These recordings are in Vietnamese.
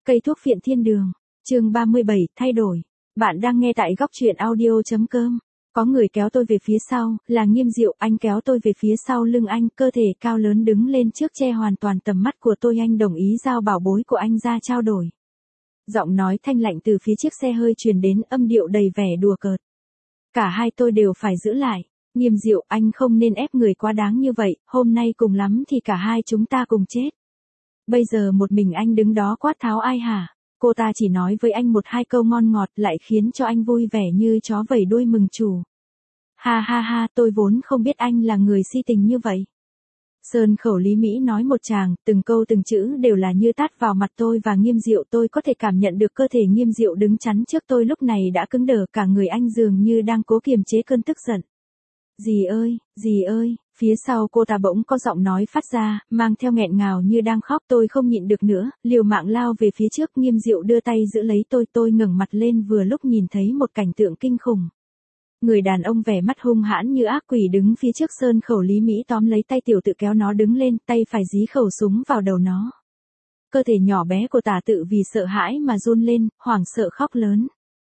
Cây thuốc phiện thiên đường. Chương 37, thay đổi. Bạn đang nghe tại góc truyện audio.com. Có người kéo tôi về phía sau, là Nghiêm Diệu, anh kéo tôi về phía sau lưng anh, cơ thể cao lớn đứng lên trước che hoàn toàn tầm mắt của tôi, anh đồng ý giao bảo bối của anh ra trao đổi. Giọng nói thanh lạnh từ phía chiếc xe hơi truyền đến, âm điệu đầy vẻ đùa cợt. Cả hai tôi đều phải giữ lại. Nghiêm Diệu, anh không nên ép người quá đáng như vậy, hôm nay cùng lắm thì cả hai chúng ta cùng chết. Bây giờ một mình anh đứng đó quát tháo ai hả? Cô ta chỉ nói với anh một hai câu ngon ngọt lại khiến cho anh vui vẻ như chó vẩy đuôi mừng chủ. Ha ha ha, tôi vốn không biết anh là người si tình như vậy. Sơn khẩu Lý Mỹ nói một tràng, từng câu từng chữ đều là như tát vào mặt tôi và Nghiêm Diệu, tôi có thể cảm nhận được cơ thể Nghiêm Diệu đứng chắn trước tôi lúc này đã cứng đờ, cả người anh dường như đang cố kiềm chế cơn tức giận. Dì ơi, phía sau cô ta bỗng có giọng nói phát ra, mang theo nghẹn ngào như đang khóc, tôi không nhịn được nữa, liều mạng lao về phía trước, Nghiêm Diệu đưa tay giữ lấy tôi ngẩng mặt lên vừa lúc nhìn thấy một cảnh tượng kinh khủng. Người đàn ông vẻ mắt hung hãn như ác quỷ đứng phía trước Sơn khẩu Lý Mỹ tóm lấy tay tiểu tự kéo nó đứng lên, tay phải dí khẩu súng vào đầu nó. Cơ thể nhỏ bé của tả tự vì sợ hãi mà run lên, hoảng sợ khóc lớn.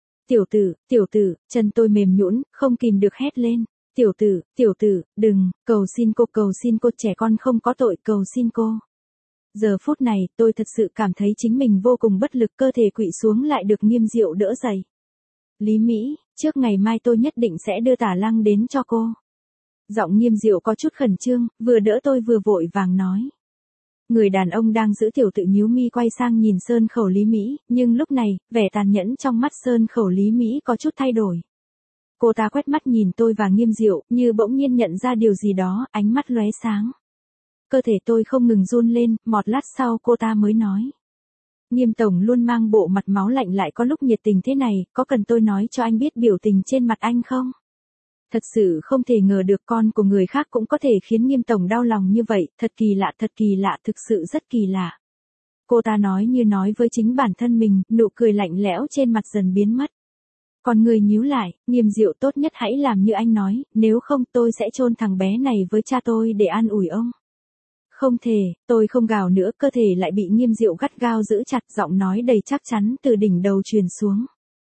Tiểu tử, chân tôi mềm nhũn, không kìm được hét lên. Tiểu tử, đừng, cầu xin cô, trẻ con không có tội, cầu xin cô. Giờ phút này, tôi thật sự cảm thấy chính mình vô cùng bất lực, cơ thể quỵ xuống lại được Nghiêm Diệu đỡ dậy. Lý Mỹ, trước ngày mai tôi nhất định sẽ đưa Tả Lăng đến cho cô. Giọng Nghiêm Diệu có chút khẩn trương, vừa đỡ tôi vừa vội vàng nói. Người đàn ông đang giữ tiểu tự nhíu mi quay sang nhìn Sơn khẩu Lý Mỹ, nhưng lúc này, vẻ tàn nhẫn trong mắt Sơn khẩu Lý Mỹ có chút thay đổi. Cô ta quét mắt nhìn tôi và Nghiêm Diệu, như bỗng nhiên nhận ra điều gì đó, ánh mắt lóe sáng. Cơ thể tôi không ngừng run lên, một lát sau cô ta mới nói. Nghiêm tổng luôn mang bộ mặt máu lạnh lại có lúc nhiệt tình thế này, có cần tôi nói cho anh biết biểu tình trên mặt anh không? Thật sự không thể ngờ được con của người khác cũng có thể khiến Nghiêm tổng đau lòng như vậy, thật kỳ lạ, thực sự rất kỳ lạ. Cô ta nói như nói với chính bản thân mình, nụ cười lạnh lẽo trên mặt dần biến mất. Còn người nhíu lại, Nghiêm Diệu tốt nhất hãy làm như anh nói, nếu không tôi sẽ chôn thằng bé này với cha tôi để an ủi ông. Không thể, tôi không gào nữa, cơ thể lại bị Nghiêm Diệu gắt gao giữ chặt, giọng nói đầy chắc chắn từ đỉnh đầu truyền xuống.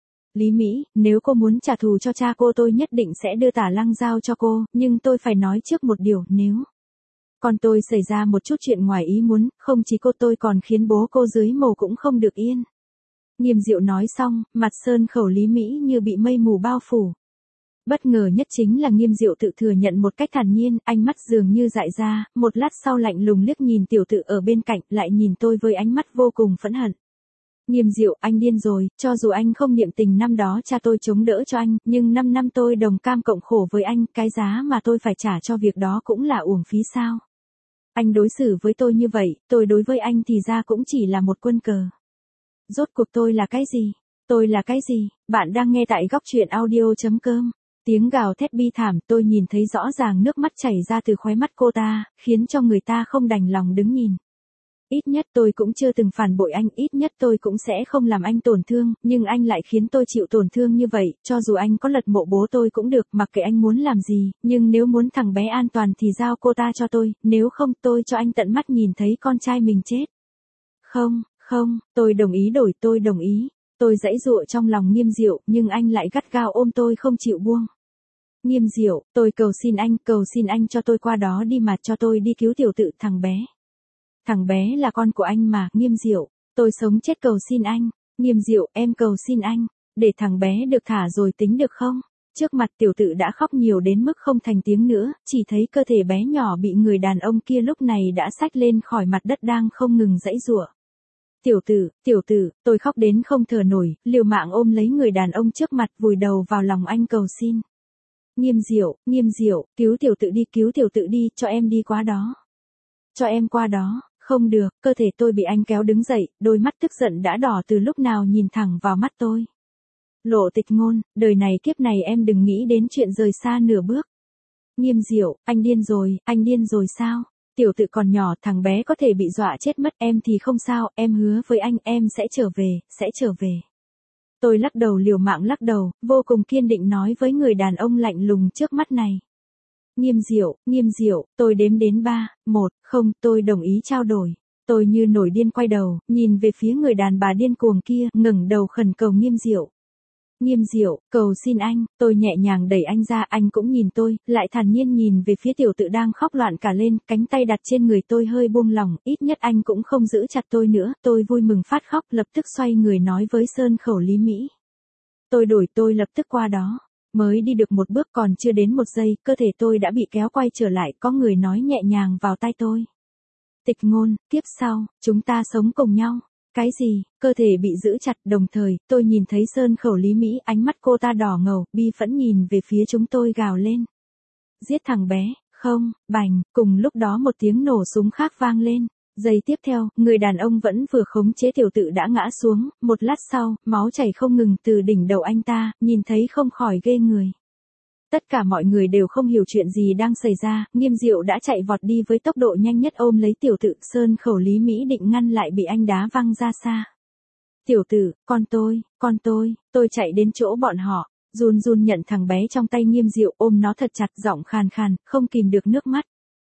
Lý Mỹ, nếu cô muốn trả thù cho cha cô tôi nhất định sẽ đưa Tả Lăng giao cho cô, nhưng tôi phải nói trước một điều, nếu con tôi xảy ra một chút chuyện ngoài ý muốn, không chỉ cô tôi còn khiến bố cô dưới mồ cũng không được yên. Nghiêm Diệu nói xong, mặt Sơn khẩu Lý Mỹ như bị mây mù bao phủ. Bất ngờ nhất chính là Nghiêm Diệu tự thừa nhận một cách thản nhiên, ánh mắt dường như dại ra, một lát sau lạnh lùng liếc nhìn tiểu tự ở bên cạnh, lại nhìn tôi với ánh mắt vô cùng phẫn hận. Nghiêm Diệu, anh điên rồi, cho dù anh không niệm tình năm đó cha tôi chống đỡ cho anh, nhưng 5 năm tôi đồng cam cộng khổ với anh, cái giá mà tôi phải trả cho việc đó cũng là uổng phí sao? Anh đối xử với tôi như vậy, tôi đối với anh thì ra cũng chỉ là một quân cờ. Rốt cuộc tôi là cái gì? Tôi là cái gì? Bạn đang nghe tại góc truyện audio.com. Tiếng gào thét bi thảm, tôi nhìn thấy rõ ràng nước mắt chảy ra từ khóe mắt cô ta, khiến cho người ta không đành lòng đứng nhìn. Ít nhất tôi cũng chưa từng phản bội anh, ít nhất tôi cũng sẽ không làm anh tổn thương, nhưng anh lại khiến tôi chịu tổn thương như vậy, cho dù anh có lật mộ bố tôi cũng được, mặc kệ anh muốn làm gì, nhưng nếu muốn thằng bé an toàn thì giao cô ta cho tôi, nếu không tôi cho anh tận mắt nhìn thấy con trai mình chết. Không, tôi đồng ý tôi đồng ý. Tôi giãy giụa trong lòng Nghiêm Diệu, nhưng anh lại gắt gao ôm tôi không chịu buông. Nghiêm Diệu, tôi cầu xin anh cho tôi qua đó đi mà, cho tôi đi cứu tiểu tự thằng bé. Thằng bé là con của anh mà, Nghiêm Diệu, tôi sống chết cầu xin anh. Nghiêm Diệu, em cầu xin anh, để thằng bé được thả rồi tính được không? Trước mặt tiểu tự đã khóc nhiều đến mức không thành tiếng nữa, chỉ thấy cơ thể bé nhỏ bị người đàn ông kia lúc này đã xách lên khỏi mặt đất đang không ngừng giãy giụa. Tiểu tử, tôi khóc đến không thở nổi, liều mạng ôm lấy người đàn ông trước mặt, vùi đầu vào lòng anh cầu xin. Nghiêm Diệu, cứu tiểu tự đi, cho em đi qua đó. Cho em qua đó, không được, cơ thể tôi bị anh kéo đứng dậy, đôi mắt tức giận đã đỏ từ lúc nào nhìn thẳng vào mắt tôi. Lộ tịch ngôn, đời này kiếp này em đừng nghĩ đến chuyện rời xa nửa bước. Nghiêm Diệu, anh điên rồi sao? Tiểu tự còn nhỏ, thằng bé có thể bị dọa chết mất, em thì không sao, em hứa với anh, em sẽ trở về. Tôi lắc đầu, liều mạng lắc đầu, vô cùng kiên định nói với người đàn ông lạnh lùng trước mắt này. Nghiêm Diệu, tôi đếm đến 3, 1, không, tôi đồng ý trao đổi. Tôi như nổi điên quay đầu, nhìn về phía người đàn bà điên cuồng kia, ngẩng đầu khẩn cầu Nghiêm Diệu. Nghiêm Diệu, cầu xin anh, tôi nhẹ nhàng đẩy anh ra, anh cũng nhìn tôi, lại thản nhiên nhìn về phía tiểu tự đang khóc loạn cả lên, cánh tay đặt trên người tôi hơi buông lỏng, ít nhất anh cũng không giữ chặt tôi nữa, tôi vui mừng phát khóc, lập tức xoay người nói với Sơn Khẩu Lý Mỹ. Tôi lập tức qua đó. Mới đi được một bước còn chưa đến một giây, cơ thể tôi đã bị kéo quay trở lại, có người nói nhẹ nhàng vào tai tôi. Tịch Ngôn, kiếp sau, chúng ta sống cùng nhau. Cái gì, cơ thể bị giữ chặt, đồng thời, tôi nhìn thấy Sơn Khẩu Lý Mỹ, ánh mắt cô ta đỏ ngầu, bi phẫn nhìn về phía chúng tôi gào lên. Giết thằng bé, không, bành, cùng lúc đó một tiếng nổ súng khác vang lên. Giây tiếp theo, người đàn ông vẫn vừa khống chế tiểu tự đã ngã xuống, một lát sau, máu chảy không ngừng từ đỉnh đầu anh ta, nhìn thấy không khỏi ghê người. Tất cả mọi người đều không hiểu chuyện gì đang xảy ra, Nghiêm Diệu đã chạy vọt đi với tốc độ nhanh nhất ôm lấy tiểu tự, Sơn Khẩu Lý Mỹ định ngăn lại bị anh đá văng ra xa. Tiểu tự, tôi chạy đến chỗ bọn họ, run run nhận thằng bé trong tay Nghiêm Diệu, ôm nó thật chặt, giọng khàn khàn, không kìm được nước mắt.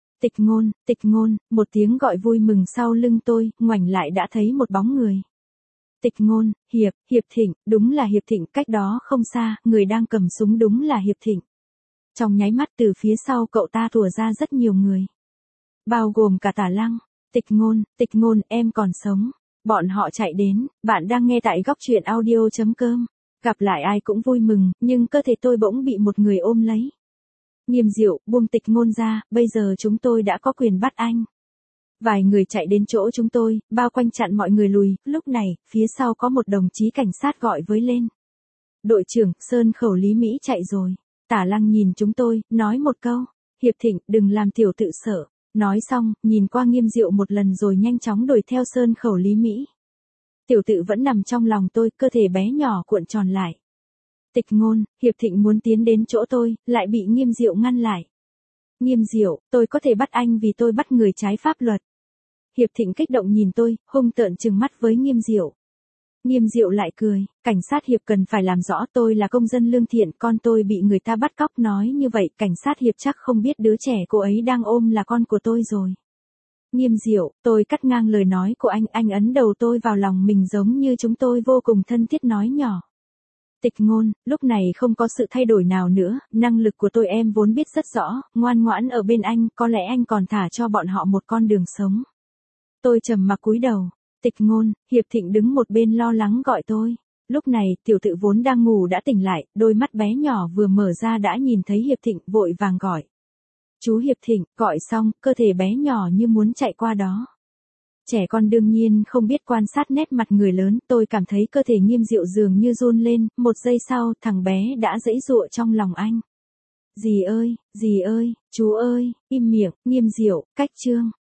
Tịch Ngôn, một tiếng gọi vui mừng sau lưng tôi, ngoảnh lại đã thấy một bóng người. Tịch Ngôn, Hiệp Thịnh, đúng là Hiệp Thịnh, cách đó không xa, người đang cầm súng đúng là Hiệp Thịnh. Trong nháy mắt từ phía sau cậu ta thùa ra rất nhiều người. Bao gồm cả Tả Lăng. Tịch Ngôn, em còn sống. Bọn họ chạy đến, bạn đang nghe tại góc truyện audio.com. Gặp lại ai cũng vui mừng, nhưng cơ thể tôi bỗng bị một người ôm lấy. Nghiêm Diệu, buông Tịch Ngôn ra, bây giờ chúng tôi đã có quyền bắt anh. Vài người chạy đến chỗ chúng tôi, bao quanh chặn mọi người lùi, lúc này, phía sau có một đồng chí cảnh sát gọi với lên. Đội trưởng, Sơn Khẩu Lý Mỹ chạy rồi. Tả Lăng nhìn chúng tôi, nói một câu. Hiệp Thịnh, đừng làm tiểu tự sợ. Nói xong, nhìn qua Nghiêm Diệu một lần rồi nhanh chóng đuổi theo Sơn Khẩu Lý Mỹ. Tiểu tự vẫn nằm trong lòng tôi, cơ thể bé nhỏ cuộn tròn lại. Tịch Ngôn, Hiệp Thịnh muốn tiến đến chỗ tôi, lại bị Nghiêm Diệu ngăn lại. Nghiêm Diệu, tôi có thể bắt anh vì tôi bắt người trái pháp luật. Hiệp Thịnh kích động nhìn tôi, hung tợn trừng mắt với Nghiêm Diệu. Nghiêm Diệu lại cười, cảnh sát Hiệp cần phải làm rõ tôi là công dân lương thiện, con tôi bị người ta bắt cóc, nói như vậy cảnh sát Hiệp chắc không biết đứa trẻ cô ấy đang ôm là con của tôi rồi. Nghiêm Diệu, tôi cắt ngang lời nói của anh ấn đầu tôi vào lòng mình giống như chúng tôi vô cùng thân thiết nói nhỏ. Tịch Ngôn, lúc này không có sự thay đổi nào nữa, năng lực của tôi em vốn biết rất rõ, ngoan ngoãn ở bên anh, có lẽ anh còn thả cho bọn họ một con đường sống. Tôi trầm mặc cúi đầu. Tịch Ngôn, Hiệp Thịnh đứng một bên lo lắng gọi tôi. Lúc này, tiểu tự vốn đang ngủ đã tỉnh lại, đôi mắt bé nhỏ vừa mở ra đã nhìn thấy Hiệp Thịnh, vội vàng gọi. Chú Hiệp Thịnh, gọi xong, cơ thể bé nhỏ như muốn chạy qua đó. Trẻ con đương nhiên không biết quan sát nét mặt người lớn, tôi cảm thấy cơ thể Nghiêm Diệu dường như run lên, một giây sau, thằng bé đã giãy giụa trong lòng anh. Dì ơi, chú ơi, im miệng, Nghiêm Diệu, cách chương.